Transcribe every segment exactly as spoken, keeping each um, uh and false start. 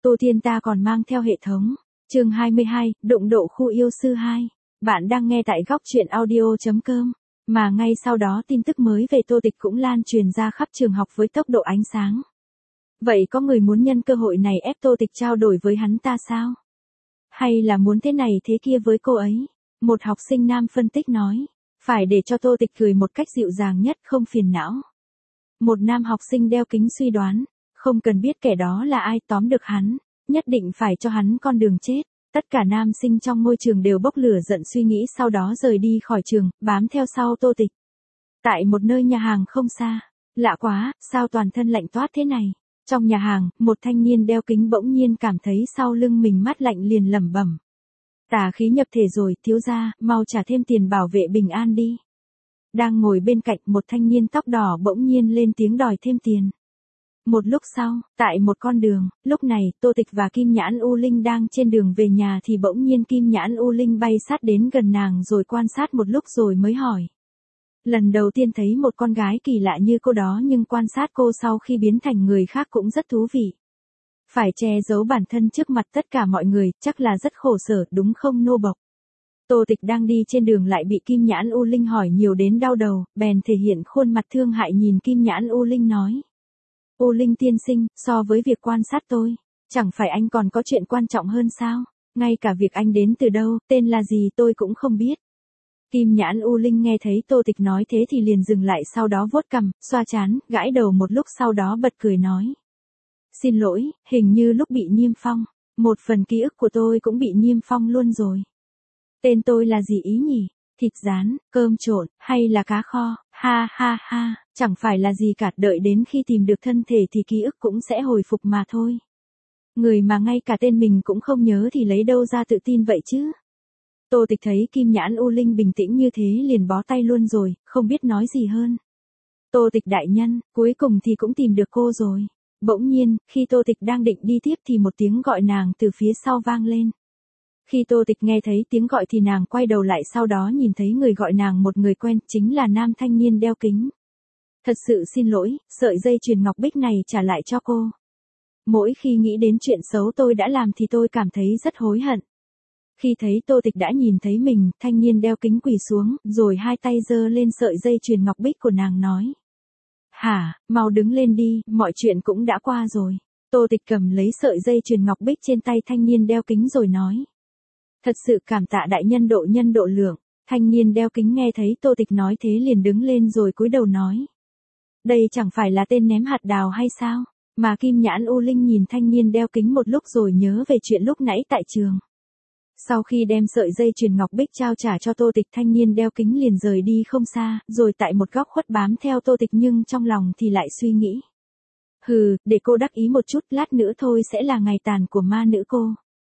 Tô Thiên ta còn mang theo hệ thống. Chương hai mươi hai, đụng độ khu yêu sư hai. Bạn đang nghe tại góc truyện audio chấm com. Mà ngay sau đó tin tức mới về Tô Tịch cũng lan truyền ra khắp trường học với tốc độ ánh sáng. Vậy có người muốn nhân cơ hội này ép Tô Tịch trao đổi với hắn ta sao? Hay là muốn thế này thế kia với cô ấy? Một học sinh nam phân tích nói. Phải để cho Tô Tịch cười một cách dịu dàng nhất, không phiền não. Một nam học sinh đeo kính suy đoán. Không cần biết kẻ đó là ai, tóm được hắn, nhất định phải cho hắn con đường chết. Tất cả nam sinh trong ngôi trường đều bốc lửa giận suy nghĩ, sau đó rời đi khỏi trường, bám theo sau Tô Tịch. Tại một nơi nhà hàng không xa. Lạ quá, sao toàn thân lạnh toát thế này? Trong nhà hàng, một thanh niên đeo kính bỗng nhiên cảm thấy sau lưng mình mát lạnh liền lẩm bẩm. Tà khí nhập thể rồi, thiếu gia, mau trả thêm tiền bảo vệ bình an đi. Đang ngồi bên cạnh, một thanh niên tóc đỏ bỗng nhiên lên tiếng đòi thêm tiền. Một lúc sau, tại một con đường, lúc này, Tô Tịch và Kim Nhãn U Linh đang trên đường về nhà thì bỗng nhiên Kim Nhãn U Linh bay sát đến gần nàng rồi quan sát một lúc rồi mới hỏi. Lần đầu tiên thấy một con gái kỳ lạ như cô đó, nhưng quan sát cô sau khi biến thành người khác cũng rất thú vị. Phải che giấu bản thân trước mặt tất cả mọi người, chắc là rất khổ sở, đúng không nô bộc? Tô Tịch đang đi trên đường lại bị Kim Nhãn U Linh hỏi nhiều đến đau đầu, bèn thể hiện khuôn mặt thương hại nhìn Kim Nhãn U Linh nói. U Linh tiên sinh, so với việc quan sát tôi, chẳng phải anh còn có chuyện quan trọng hơn sao? Ngay cả việc anh đến từ đâu, tên là gì tôi cũng không biết. Kim Nhãn U Linh nghe thấy Tô Tịch nói thế thì liền dừng lại, sau đó vuốt cằm, xoa trán, gãi đầu một lúc sau đó bật cười nói. Xin lỗi, hình như lúc bị niêm phong, một phần ký ức của tôi cũng bị niêm phong luôn rồi. Tên tôi là gì ý nhỉ? Thịt rán, cơm trộn, hay là cá kho? Ha ha ha, chẳng phải là gì cả, đợi đến khi tìm được thân thể thì ký ức cũng sẽ hồi phục mà thôi. Người mà ngay cả tên mình cũng không nhớ thì lấy đâu ra tự tin vậy chứ? Tô Tịch thấy Kim Nhãn U Linh bình tĩnh như thế liền bó tay luôn rồi, không biết nói gì hơn. Tô Tịch đại nhân, cuối cùng thì cũng tìm được cô rồi. Bỗng nhiên, khi Tô Tịch đang định đi tiếp thì một tiếng gọi nàng từ phía sau vang lên. Khi Tô Tịch nghe thấy tiếng gọi thì nàng quay đầu lại, sau đó nhìn thấy người gọi nàng một người quen, chính là nam thanh niên đeo kính. Thật sự xin lỗi, sợi dây chuyền ngọc bích này trả lại cho cô. Mỗi khi nghĩ đến chuyện xấu tôi đã làm thì tôi cảm thấy rất hối hận. Khi thấy Tô Tịch đã nhìn thấy mình, thanh niên đeo kính quỳ xuống, rồi hai tay giơ lên sợi dây chuyền ngọc bích của nàng nói. Hả, mau đứng lên đi, mọi chuyện cũng đã qua rồi. Tô Tịch cầm lấy sợi dây chuyền ngọc bích trên tay thanh niên đeo kính rồi nói. Thật sự cảm tạ đại nhân độ nhân độ lượng. Thanh niên đeo kính nghe thấy Tô Tịch nói thế liền đứng lên rồi cúi đầu nói. Đây chẳng phải là tên ném hạt đào hay sao? Mà Kim Nhãn U Linh nhìn thanh niên đeo kính một lúc rồi nhớ về chuyện lúc nãy tại trường. Sau khi đem sợi dây chuyền ngọc bích trao trả cho Tô Tịch, thanh niên đeo kính liền rời đi không xa, rồi tại một góc khuất bám theo Tô Tịch, nhưng trong lòng thì lại suy nghĩ. Hừ, để cô đắc ý một chút, lát nữa thôi sẽ là ngày tàn của ma nữ cô.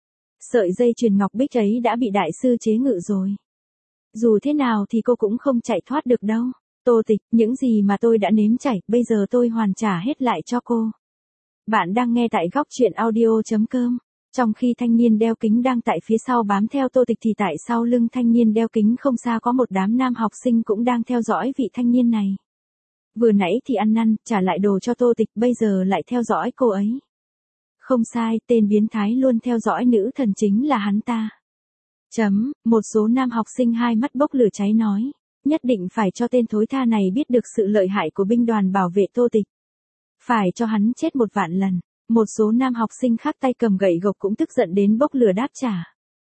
Sợi dây chuyền ngọc bích ấy đã bị đại sư chế ngự rồi. Dù thế nào thì cô cũng không chạy thoát được đâu. Tô Tịch, những gì mà tôi đã nếm trải, bây giờ tôi hoàn trả hết lại cho cô. Bạn đang nghe tại góc truyện audio chấm com. Trong khi thanh niên đeo kính đang tại phía sau bám theo Tô Tịch thì tại sau lưng thanh niên đeo kính không xa có một đám nam học sinh cũng đang theo dõi vị thanh niên này. Vừa nãy thì ăn năn, trả lại đồ cho Tô Tịch, bây giờ lại theo dõi cô ấy. Không sai, tên biến thái luôn theo dõi nữ thần chính là hắn ta. Chấm, một số nam học sinh hai mắt bốc lửa cháy nói, nhất định phải cho tên thối tha này biết được sự lợi hại của binh đoàn bảo vệ Tô Tịch. Phải cho hắn chết một vạn lần. Một số nam học sinh khác tay cầm gậy gộc cũng tức giận đến bốc lửa đáp trả.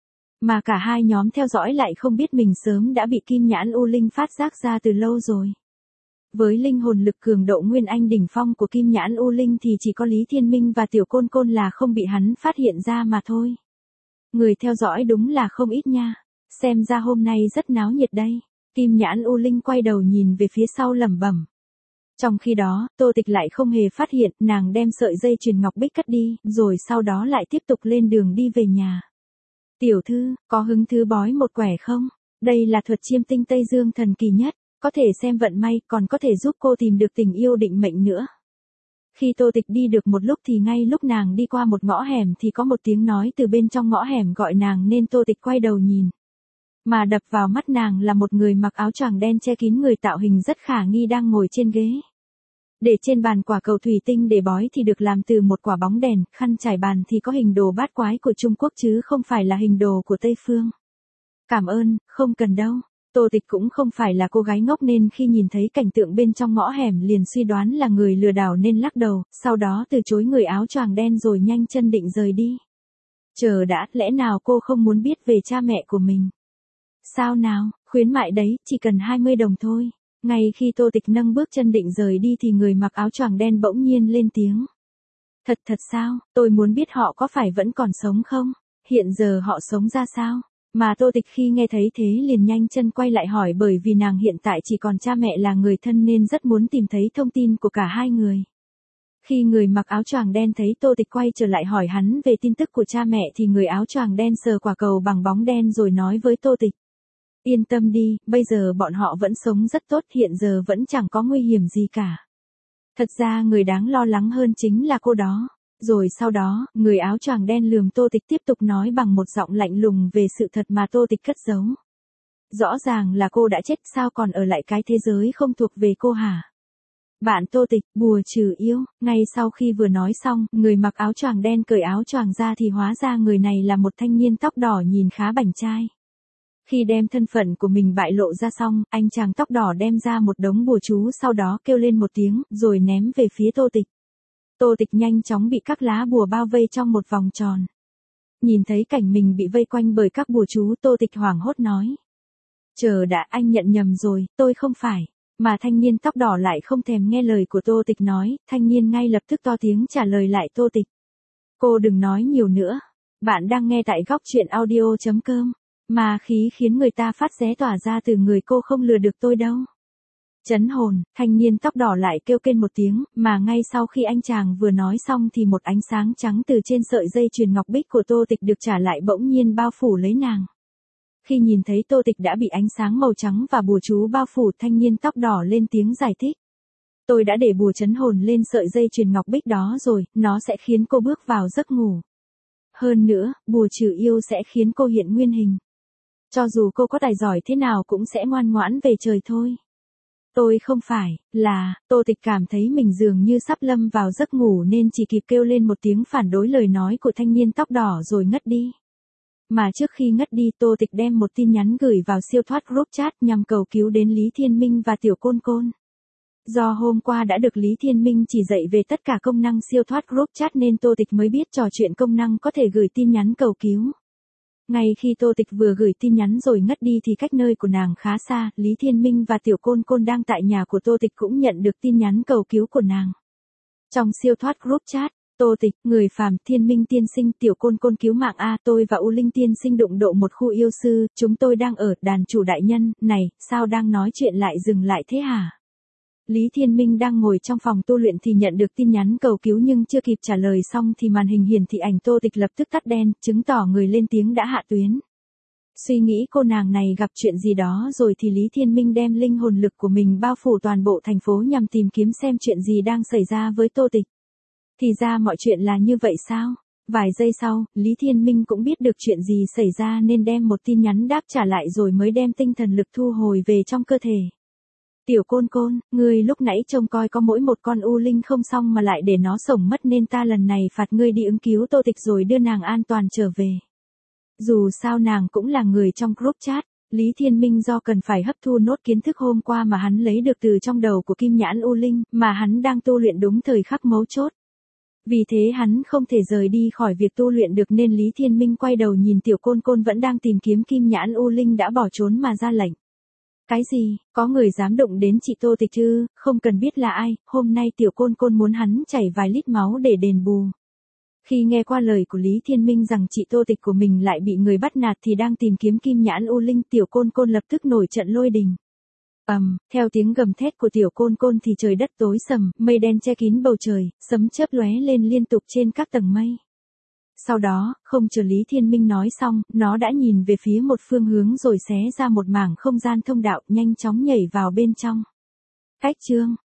Mà cả hai nhóm theo dõi lại không biết mình sớm đã bị Kim Nhãn U Linh phát giác ra từ lâu rồi. Với linh hồn lực cường độ nguyên anh đỉnh phong của Kim Nhãn U Linh thì chỉ có Lý Thiên Minh và Tiểu Côn Côn là không bị hắn phát hiện ra mà thôi. Người theo dõi đúng là không ít nha. Xem ra hôm nay rất náo nhiệt đây. Kim Nhãn U Linh quay đầu nhìn về phía sau lẩm bẩm. Trong khi đó, Tô Tịch lại không hề phát hiện, nàng đem sợi dây chuyền ngọc bích cất đi, rồi sau đó lại tiếp tục lên đường đi về nhà. Tiểu thư, có hứng thú bói một quẻ không? Đây là thuật chiêm tinh Tây Dương thần kỳ nhất, có thể xem vận may, còn có thể giúp cô tìm được tình yêu định mệnh nữa. Khi Tô Tịch đi được một lúc thì ngay lúc nàng đi qua một ngõ hẻm thì có một tiếng nói từ bên trong ngõ hẻm gọi nàng, nên Tô Tịch quay đầu nhìn. Mà đập vào mắt nàng là một người mặc áo choàng đen che kín người, tạo hình rất khả nghi đang ngồi trên ghế. Để trên bàn quả cầu thủy tinh để bói thì được làm từ một quả bóng đèn, khăn trải bàn thì có hình đồ bát quái của Trung Quốc chứ không phải là hình đồ của Tây Phương. Cảm ơn, không cần đâu. Tô Tịch cũng không phải là cô gái ngốc nên khi nhìn thấy cảnh tượng bên trong ngõ hẻm liền suy đoán là người lừa đảo nên lắc đầu, sau đó từ chối người áo choàng đen rồi nhanh chân định rời đi. Chờ đã, lẽ nào cô không muốn biết về cha mẹ của mình? Sao nào, khuyến mại đấy, chỉ cần hai mươi đồng thôi. Ngay khi Tô Tịch nâng bước chân định rời đi thì người mặc áo choàng đen bỗng nhiên lên tiếng. Thật thật sao, tôi muốn biết họ có phải vẫn còn sống không? Hiện giờ họ sống ra sao? Mà Tô Tịch khi nghe thấy thế liền nhanh chân quay lại hỏi bởi vì nàng hiện tại chỉ còn cha mẹ là người thân nên rất muốn tìm thấy thông tin của cả hai người. Khi người mặc áo choàng đen thấy Tô Tịch quay trở lại hỏi hắn về tin tức của cha mẹ thì người áo choàng đen sờ quả cầu bằng bóng đen rồi nói với Tô Tịch. Yên tâm đi, bây giờ bọn họ vẫn sống rất tốt, hiện giờ vẫn chẳng có nguy hiểm gì cả. Thật ra người đáng lo lắng hơn chính là cô đó. Rồi sau đó, người áo choàng đen lườm Tô Tịch tiếp tục nói bằng một giọng lạnh lùng về sự thật mà Tô Tịch cất giấu. Rõ ràng là cô đã chết, sao còn ở lại cái thế giới không thuộc về cô hả? Bạn Tô Tịch, bùa trừ yêu. Ngay sau khi vừa nói xong, người mặc áo choàng đen cởi áo choàng ra thì hóa ra người này là một thanh niên tóc đỏ nhìn khá bảnh trai. Khi đem thân phận của mình bại lộ ra xong, anh chàng tóc đỏ đem ra một đống bùa chú sau đó kêu lên một tiếng, rồi ném về phía Tô Tịch. Tô Tịch nhanh chóng bị các lá bùa bao vây trong một vòng tròn. Nhìn thấy cảnh mình bị vây quanh bởi các bùa chú, Tô Tịch hoảng hốt nói. Chờ đã, anh nhận nhầm rồi, tôi không phải. Mà thanh niên tóc đỏ lại không thèm nghe lời của Tô Tịch nói, thanh niên ngay lập tức to tiếng trả lời lại Tô Tịch. Cô đừng nói nhiều nữa. Bạn đang nghe tại góc truyện audio chấm com. Mà khí khiến người ta phát ré tỏa ra từ người cô không lừa được tôi đâu. Chấn hồn, thanh niên tóc đỏ lại kêu kên một tiếng, mà ngay sau khi anh chàng vừa nói xong thì một ánh sáng trắng từ trên sợi dây chuyền ngọc bích của Tô Tịch được trả lại bỗng nhiên bao phủ lấy nàng. Khi nhìn thấy Tô Tịch đã bị ánh sáng màu trắng và bùa chú bao phủ, thanh niên tóc đỏ lên tiếng giải thích. Tôi đã để bùa chấn hồn lên sợi dây chuyền ngọc bích đó rồi, nó sẽ khiến cô bước vào giấc ngủ. Hơn nữa, bùa trừ yêu sẽ khiến cô hiện nguyên hình. Cho dù cô có tài giỏi thế nào cũng sẽ ngoan ngoãn về trời thôi. Tôi không phải, là, Tô Tịch cảm thấy mình dường như sắp lâm vào giấc ngủ nên chỉ kịp kêu lên một tiếng phản đối lời nói của thanh niên tóc đỏ rồi ngất đi. Mà trước khi ngất đi Tô Tịch đem một tin nhắn gửi vào siêu thoát group chat nhằm cầu cứu đến Lý Thiên Minh và Tiểu Côn Côn. Do hôm qua đã được Lý Thiên Minh chỉ dạy về tất cả công năng siêu thoát group chat nên Tô Tịch mới biết trò chuyện công năng có thể gửi tin nhắn cầu cứu. Ngay khi Tô Tịch vừa gửi tin nhắn rồi ngất đi thì cách nơi của nàng khá xa, Lý Thiên Minh và Tiểu Côn Côn đang tại nhà của Tô Tịch cũng nhận được tin nhắn cầu cứu của nàng. Trong siêu thoát group chat, Tô Tịch, người phàm, Thiên Minh tiên sinh, Tiểu Côn Côn cứu mạng a, tôi và U Linh tiên sinh đụng độ một khu yêu sư, chúng tôi đang ở đàn chủ đại nhân, này, sao đang nói chuyện lại dừng lại thế hả? Lý Thiên Minh đang ngồi trong phòng tu luyện thì nhận được tin nhắn cầu cứu nhưng chưa kịp trả lời xong thì màn hình hiển thị ảnh Tô Tịch lập tức tắt đen, chứng tỏ người lên tiếng đã hạ tuyến. Suy nghĩ cô nàng này gặp chuyện gì đó rồi thì Lý Thiên Minh đem linh hồn lực của mình bao phủ toàn bộ thành phố nhằm tìm kiếm xem chuyện gì đang xảy ra với Tô Tịch. Thì ra mọi chuyện là như vậy sao? Vài giây sau, Lý Thiên Minh cũng biết được chuyện gì xảy ra nên đem một tin nhắn đáp trả lại rồi mới đem tinh thần lực thu hồi về trong cơ thể. Tiểu Côn Côn, ngươi lúc nãy trông coi có mỗi một con u linh không xong mà lại để nó sống mất nên ta lần này phạt ngươi đi ứng cứu Tô Tịch rồi đưa nàng an toàn trở về. Dù sao nàng cũng là người trong group chat, Lý Thiên Minh do cần phải hấp thu nốt kiến thức hôm qua mà hắn lấy được từ trong đầu của Kim Nhãn U Linh, mà hắn đang tu luyện đúng thời khắc mấu chốt. Vì thế hắn không thể rời đi khỏi việc tu luyện được nên Lý Thiên Minh quay đầu nhìn Tiểu Côn Côn vẫn đang tìm kiếm Kim Nhãn U Linh đã bỏ trốn mà ra lệnh. Cái gì, có người dám đụng đến chị Tô Tịch chứ, không cần biết là ai, hôm nay Tiểu Côn Côn muốn hắn chảy vài lít máu để đền bù. Khi nghe qua lời của Lý Thiên Minh rằng chị Tô Tịch của mình lại bị người bắt nạt thì đang tìm kiếm Kim Nhãn U Linh, Tiểu Côn Côn lập tức nổi trận lôi đình. Ầm, um, theo tiếng gầm thét của Tiểu Côn Côn thì trời đất tối sầm, mây đen che kín bầu trời, sấm chớp lóe lên liên tục trên các tầng mây. Sau đó, không chờ Lý Thiên Minh nói xong, nó đã nhìn về phía một phương hướng rồi xé ra một mảng không gian thông đạo, nhanh chóng nhảy vào bên trong. Cách chương